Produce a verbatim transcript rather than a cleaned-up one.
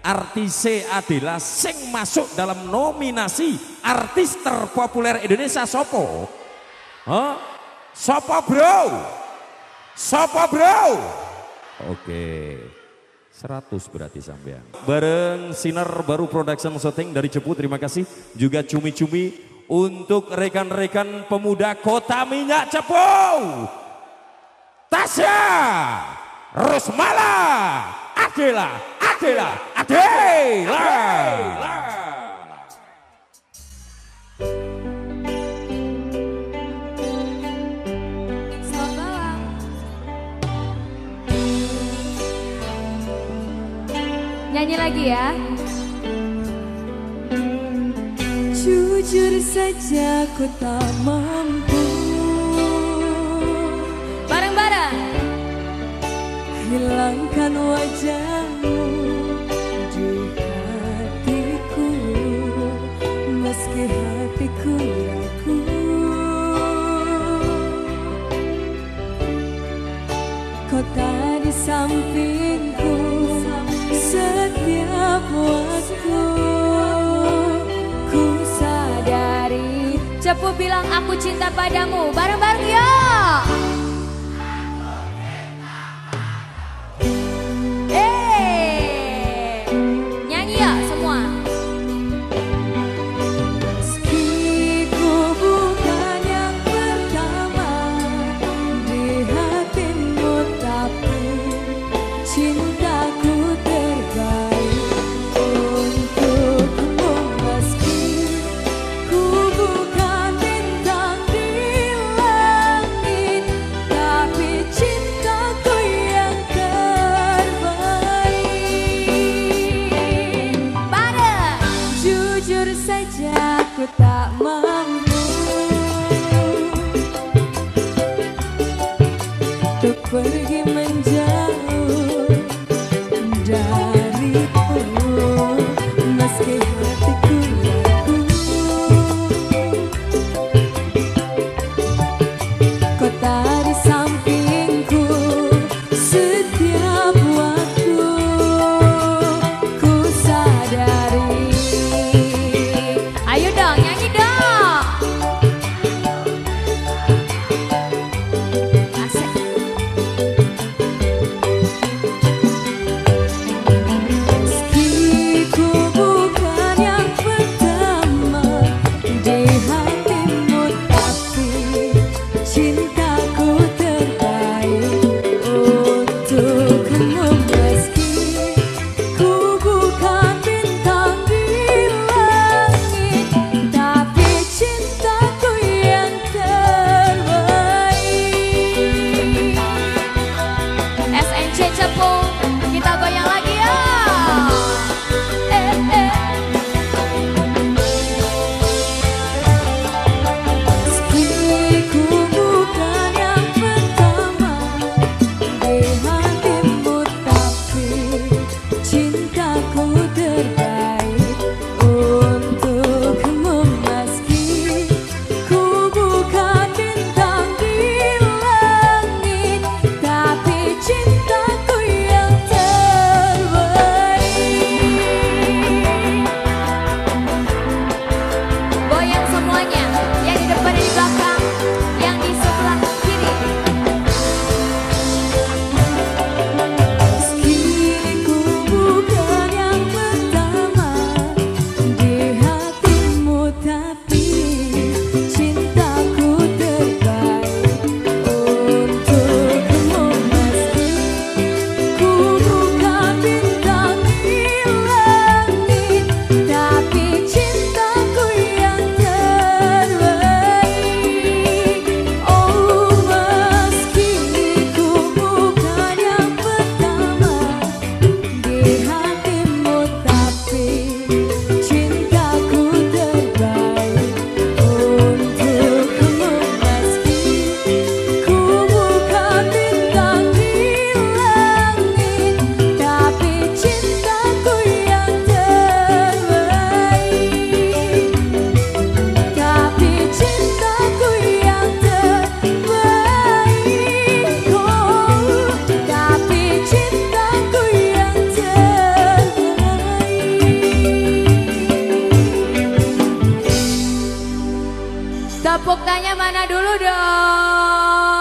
artise adalah sing masuk dalam nominasi artis terpopuler Indonesia sopo? Hah? Sopo bro? Sopo bro? Oke, seratus berarti sampean. Bareng Sinar Baru Production Shooting dari Cepu, terima kasih. Juga cumi-cumi untuk rekan-rekan pemuda Kota Minyak Cepu. Tasya, Rusmala, Adela, Adela, Adela. Selamat malam. Nyanyi lagi ya. Jujur saja ku tak mampu Bareng-bareng. hilangkan wajahmu di hatiku, meski hatiku ragu. Kau tak di sampingku setiap waktu. Ku sadari Cepu bilang aku cinta padamu. Bareng-bareng yuk. Eh, nyanyi ya semua. meski ku bukan yang pertama di hatimu, tapi cintaku terbaik untukmu. Meski ku bukan bintang di langit, Tepuk tangannya mana dulu dong?